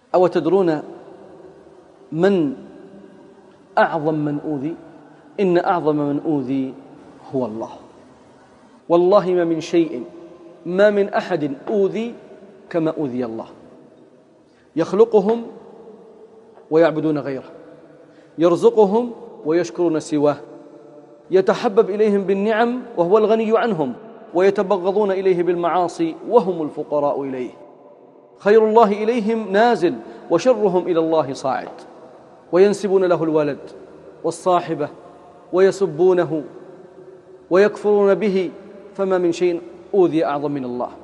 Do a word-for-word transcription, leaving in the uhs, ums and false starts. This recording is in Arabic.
أو تدرون من أعظم من أوذي؟ إن أعظم من أوذي هو الله. والله ما من شيء، ما من أحد أوذي كما أوذي الله. يخلقهم ويعبدون غيره، يرزقهم ويشكرون سواه، يتحبب إليهم بالنعم وهو الغني عنهم، ويتبغضون إليه بالمعاصي وهم الفقراء إليه. خير الله إليهم نازل وشرهم إلى الله صاعد، وينسبون له الولد والصاحبة ويسبونه ويكفرون به. فما من شيء أوذي أعظم من الله.